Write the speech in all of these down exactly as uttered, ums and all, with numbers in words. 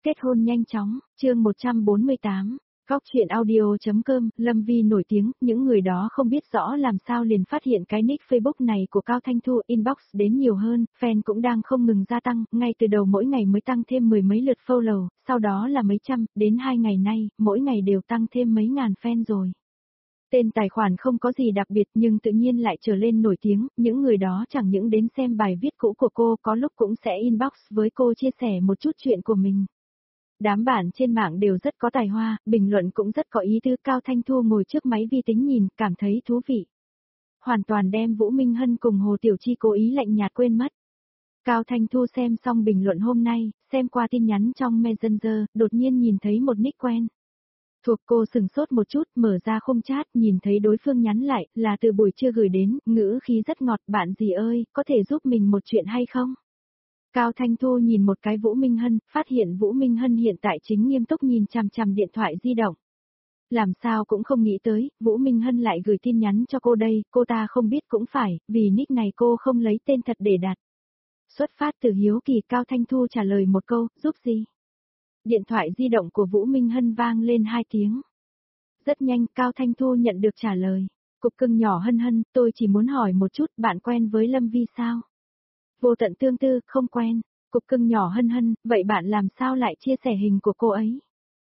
kết hôn nhanh chóng, chương một trăm bốn mươi tám, Góc chuyện audio.com, Lâm Vi nổi tiếng, những người đó không biết rõ làm sao liền phát hiện cái nick Facebook này của Cao Thanh Thu, inbox đến nhiều hơn, fan cũng đang không ngừng gia tăng, ngay từ đầu mỗi ngày mới tăng thêm mười mấy lượt follow, sau đó là mấy trăm, đến hai ngày nay, mỗi ngày đều tăng thêm mấy ngàn fan rồi. Tên tài khoản không có gì đặc biệt nhưng tự nhiên lại trở lên nổi tiếng, những người đó chẳng những đến xem bài viết cũ của cô có lúc cũng sẽ inbox với cô chia sẻ một chút chuyện của mình. Đám bạn trên mạng đều rất có tài hoa, bình luận cũng rất có ý tứ. Cao Thanh Thu ngồi trước máy vi tính nhìn, cảm thấy thú vị. Hoàn toàn đem Vũ Minh Hân cùng Hồ Tiểu Chi cố ý lạnh nhạt quên mất. Cao Thanh Thu xem xong bình luận hôm nay, xem qua tin nhắn trong Messenger, đột nhiên nhìn thấy một nick quen. Thuộc cô sừng sốt một chút, mở ra khung chat, nhìn thấy đối phương nhắn lại, là từ buổi trưa gửi đến, ngữ khí rất ngọt, bạn gì ơi, có thể giúp mình một chuyện hay không? Cao Thanh Thu nhìn một cái Vũ Minh Hân, phát hiện Vũ Minh Hân hiện tại chính nghiêm túc nhìn chằm chằm điện thoại di động. Làm sao cũng không nghĩ tới, Vũ Minh Hân lại gửi tin nhắn cho cô đây, cô ta không biết cũng phải, vì nick này cô không lấy tên thật để đặt. Xuất phát từ hiếu kỳ, Cao Thanh Thu trả lời một câu, giúp gì? Điện thoại di động của Vũ Minh Hân vang lên hai tiếng. Rất nhanh, Cao Thanh Thu nhận được trả lời. Cục cưng nhỏ Hân Hân, tôi chỉ muốn hỏi một chút, bạn quen với Lâm Vi sao? Vô tận tương tư, không quen. Cục cưng nhỏ Hân Hân, vậy bạn làm sao lại chia sẻ hình của cô ấy?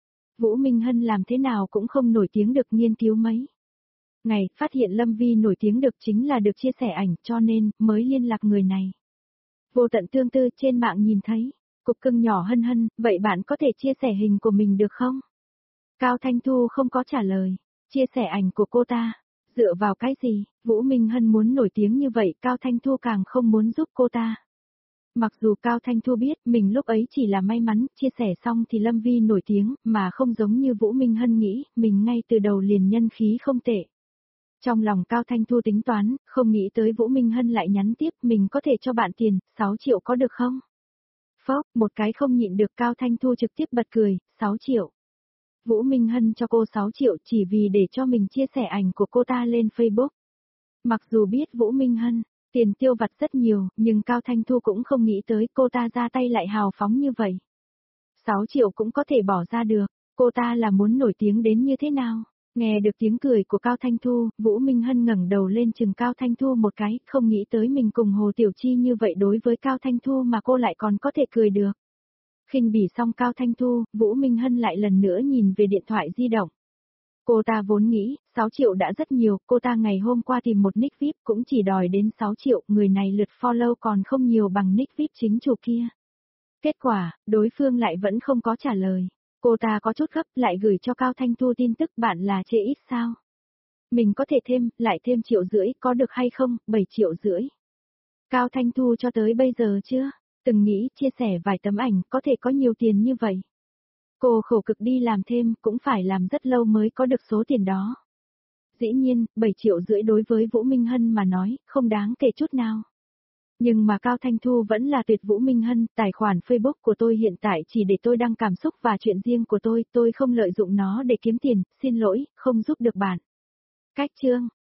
Vũ Minh Hân làm thế nào cũng không nổi tiếng được, nghiên cứu mấy ngày, phát hiện Lâm Vi nổi tiếng được chính là được chia sẻ ảnh, cho nên, mới liên lạc người này. Vô tận tương tư, trên mạng nhìn thấy. Cục cưng nhỏ Hân Hân, vậy bạn có thể chia sẻ hình của mình được không? Cao Thanh Thu không có trả lời. Chia sẻ ảnh của cô ta. Dựa vào cái gì? Vũ Minh Hân muốn nổi tiếng như vậy, Cao Thanh Thu càng không muốn giúp cô ta. Mặc dù Cao Thanh Thu biết mình lúc ấy chỉ là may mắn, chia sẻ xong thì Lâm Vi nổi tiếng, mà không giống như Vũ Minh Hân nghĩ, mình ngay từ đầu liền nhân khí không tệ. Trong lòng Cao Thanh Thu tính toán, không nghĩ tới Vũ Minh Hân lại nhắn tiếp, mình có thể cho bạn tiền, sáu triệu có được không? Phốc, một cái không nhịn được, Cao Thanh Thu trực tiếp bật cười, sáu triệu. Vũ Minh Hân cho cô sáu triệu chỉ vì để cho mình chia sẻ ảnh của cô ta lên Facebook. Mặc dù biết Vũ Minh Hân, tiền tiêu vặt rất nhiều, nhưng Cao Thanh Thu cũng không nghĩ tới cô ta ra tay lại hào phóng như vậy. sáu triệu cũng có thể bỏ ra được, cô ta là muốn nổi tiếng đến như thế nào? Nghe được tiếng cười của Cao Thanh Thu, Vũ Minh Hân ngẩng đầu lên chừng Cao Thanh Thu một cái, không nghĩ tới mình cùng Hồ Tiểu Chi như vậy đối với Cao Thanh Thu mà cô lại còn có thể cười được. Khinh bỉ xong Cao Thanh Thu, Vũ Minh Hân lại lần nữa nhìn về điện thoại di động. Cô ta vốn nghĩ, sáu triệu đã rất nhiều, cô ta ngày hôm qua tìm một nick vi ai pi cũng chỉ đòi đến sáu triệu, người này lượt follow còn không nhiều bằng nick vi ai pi chính chủ kia. Kết quả, đối phương lại vẫn không có trả lời. Cô ta có chút gấp, lại gửi cho Cao Thanh Thu tin tức, bạn là chê ít sao? Mình có thể thêm, lại thêm triệu rưỡi, có được hay không? bảy triệu rưỡi. Cao Thanh Thu cho tới bây giờ chưa? Từng nghĩ chia sẻ vài tấm ảnh có thể có nhiều tiền như vậy. Cô khổ cực đi làm thêm cũng phải làm rất lâu mới có được số tiền đó. Dĩ nhiên, bảy triệu rưỡi đối với Vũ Minh Hân mà nói, không đáng kể chút nào. Nhưng mà Cao Thanh Thu vẫn là tuyệt. Vũ Minh Hân, tài khoản Facebook của tôi hiện tại chỉ để tôi đăng cảm xúc và chuyện riêng của tôi, tôi không lợi dụng nó để kiếm tiền, xin lỗi, không giúp được bạn. Cách chương.